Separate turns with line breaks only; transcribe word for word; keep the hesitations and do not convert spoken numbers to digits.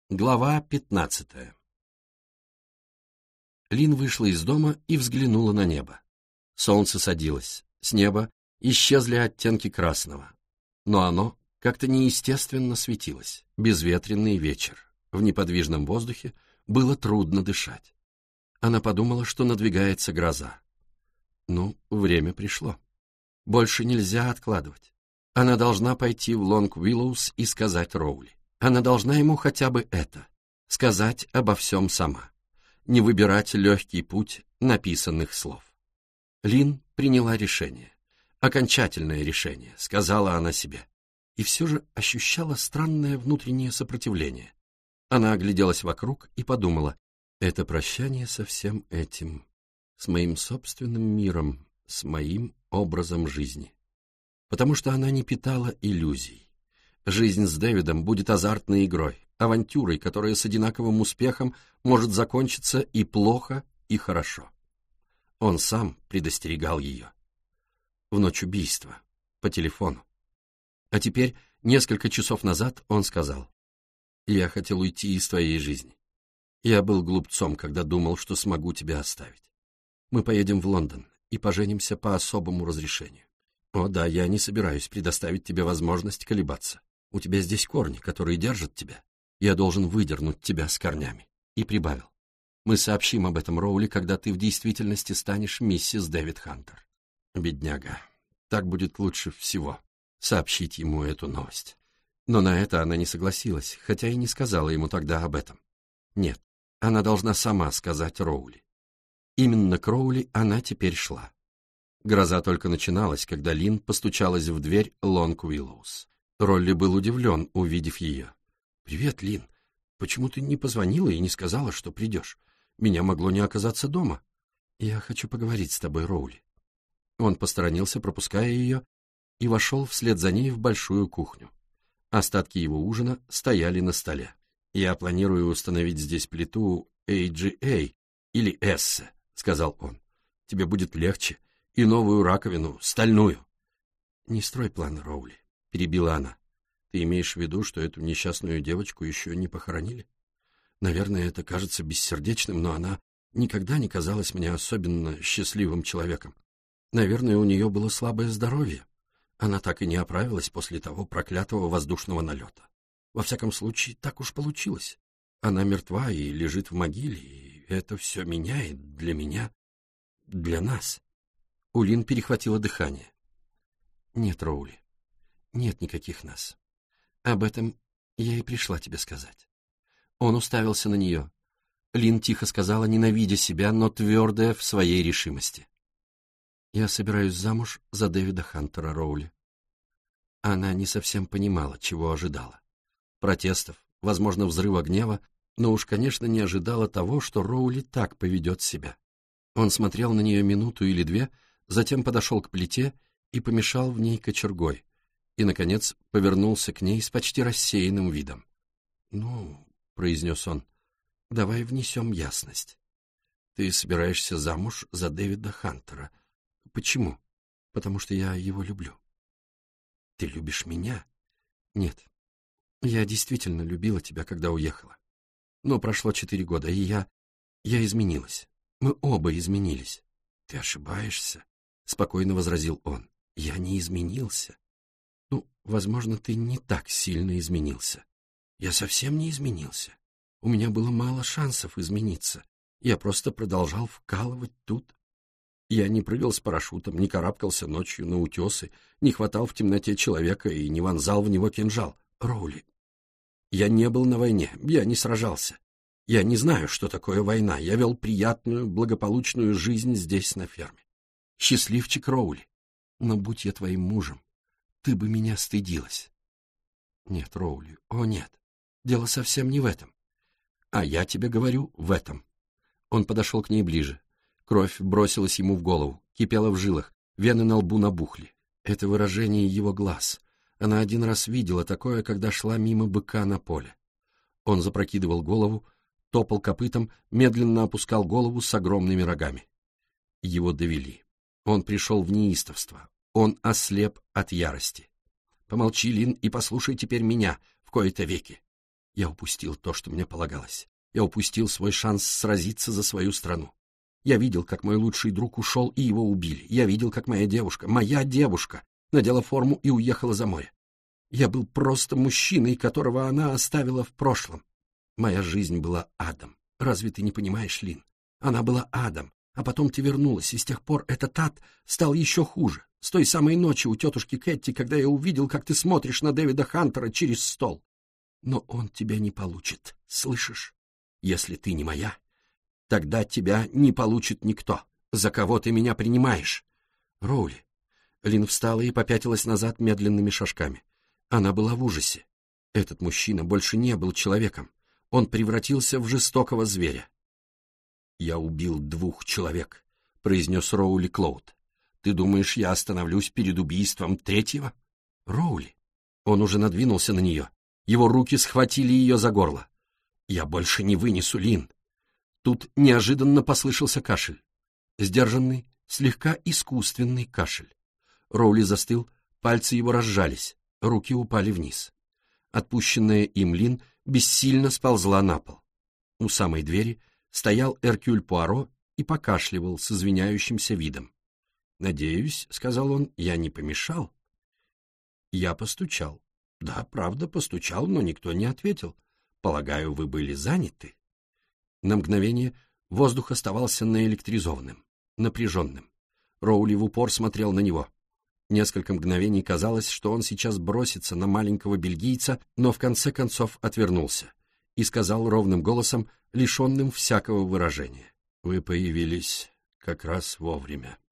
Глава пятнадцатая. Лин вышла из дома и взглянула на небо. Солнце садилось, с неба исчезли оттенки красного, но оно как-то неестественно светилось. Безветренный вечер, в неподвижном воздухе было трудно дышать. Она подумала, что надвигается гроза. Ну, время пришло. Больше нельзя откладывать. Она должна пойти в Лонг-Уиллоус и сказать Роули. Она должна ему хотя бы это — сказать обо всем сама, не выбирать легкий путь написанных слов. Лин приняла решение, окончательное решение, сказала она себе, и все же ощущала странное внутреннее сопротивление. Она огляделась вокруг и подумала, это прощание со всем этим, с моим собственным миром, с моим образом жизни. Потому что она не питала иллюзий. Жизнь с Дэвидом будет азартной игрой, авантюрой, которая с одинаковым успехом может закончиться и плохо, и хорошо. Он сам предостерегал ее. В ночь убийства, по телефону. А теперь, несколько часов назад, он сказал, «Я хотел уйти из твоей жизни. Я был глупцом, когда думал, что смогу тебя оставить. Мы поедем в Лондон и поженимся по особому разрешению. О да, я не собираюсь предоставить тебе возможность колебаться. У тебя здесь корни, которые держат тебя. Я должен выдернуть тебя с корнями». И прибавил. «Мы сообщим об этом Роули, когда ты в действительности станешь миссис Дэвид Хантер». Бедняга. Так будет лучше всего, сообщить ему эту новость. Но на это она не согласилась, хотя и не сказала ему тогда об этом. Нет, она должна сама сказать Роули. Именно к Роули она теперь шла. Гроза только начиналась, когда Лин постучалась в дверь Лонг-Уиллоус. Ролли был удивлен, увидев ее. «Привет, Лин. Почему ты не позвонила и не сказала, что придешь? Меня могло не оказаться дома. Я хочу поговорить с тобой, Роули». Он посторонился, пропуская ее, и вошел вслед за ней в большую кухню. Остатки его ужина стояли на столе. «Я планирую установить здесь плиту эй джи эй или Эссе», — сказал он. «Тебе будет легче. И новую раковину, стальную». «Не строй планы, Роули», — перебила она. «Ты имеешь в виду, что эту несчастную девочку еще не похоронили? Наверное, это кажется бессердечным, но она никогда не казалась мне особенно счастливым человеком. Наверное, у нее было слабое здоровье. Она так и не оправилась после того проклятого воздушного налета. Во всяком случае, так уж получилось. Она мертва и лежит в могиле, и это все меняет для меня, для нас». У Лин перехватило дыхание. «Нет, Роули, нет никаких нас. Об этом я и пришла тебе сказать». Он уставился на нее. Лин тихо сказала, ненавидя себя, но твердая в своей решимости. «Я собираюсь замуж за Дэвида Хантера, Роули». Она не совсем понимала, чего ожидала. Протестов, возможно, взрыва гнева, но уж, конечно, не ожидала того, что Роули так поведет себя. Он смотрел на нее минуту или две, затем подошел к плите и помешал в ней кочергой, и, наконец, повернулся к ней с почти рассеянным видом. «Ну, — произнес он, — давай внесем ясность. Ты собираешься замуж за Дэвида Хантера. Почему? Потому что я его люблю». «Ты любишь меня?» «Нет. Я действительно любила тебя, когда уехала. Но прошло четыре года, и я... я изменилась. Мы оба изменились». «Ты ошибаешься», — спокойно возразил он. «Я не изменился». «Ну, возможно, ты не так сильно изменился». «Я совсем не изменился. У меня было мало шансов измениться. Я просто продолжал вкалывать тут. Я не прыгал с парашютом, не карабкался ночью на утесы, не хватал в темноте человека и не вонзал в него кинжал. Роули, я не был на войне, я не сражался. Я не знаю, что такое война. Я вел приятную, благополучную жизнь здесь, на ферме. Счастливчик, Роули. Но будь я твоим мужем, ты бы меня стыдилась». «Нет, Роули, о нет, дело совсем не в этом». «А я тебе говорю, в этом». Он подошел к ней ближе. Кровь бросилась ему в голову, кипела в жилах, вены на лбу набухли. Это выражение его глаз. Она один раз видела такое, когда шла мимо быка на поле. Он запрокидывал голову, топал копытом, медленно опускал голову с огромными рогами. Его довели. Он пришел в неистовство. Он ослеп от ярости. «Помолчи, Лин, и послушай теперь меня в кои-то веки. Я упустил то, что мне полагалось. Я упустил свой шанс сразиться за свою страну. Я видел, как мой лучший друг ушел, и его убили. Я видел, как моя девушка, моя девушка, надела форму и уехала за море. Я был просто мужчиной, которого она оставила в прошлом. Моя жизнь была адом. Разве ты не понимаешь, Лин? Она была адом, а потом ты вернулась, и с тех пор этот ад стал еще хуже. С той самой ночи у тетушки Кэтти, когда я увидел, как ты смотришь на Дэвида Хантера через стол. Но он тебя не получит, слышишь? Если ты не моя, тогда тебя не получит никто. За кого ты меня принимаешь? Роули. Лин встала и попятилась назад медленными шажками. Она была в ужасе. Этот мужчина больше не был человеком. Он превратился в жестокого зверя. «Я убил двух человек», — произнес Роули Клоуд. «Ты думаешь, я остановлюсь перед убийством третьего?» «Роули». Он уже надвинулся на нее. Его руки схватили ее за горло. «Я больше не вынесу, Лин». Тут неожиданно послышался кашель. Сдержанный, слегка искусственный кашель. Роули застыл, пальцы его разжались, руки упали вниз. Отпущенная им Лин бессильно сползла на пол. У самой двери стоял Эркюль Пуаро и покашливал с извиняющимся видом. «Надеюсь, — сказал он, — я не помешал». Я постучал. Да, правда, постучал, но никто не ответил. Полагаю, вы были заняты. На мгновение воздух оставался наэлектризованным, напряженным. Роули в упор смотрел на него. Несколько мгновений казалось, что он сейчас бросится на маленького бельгийца, но в конце концов отвернулся и сказал ровным голосом, лишенным всякого выражения: «Вы появились как раз вовремя».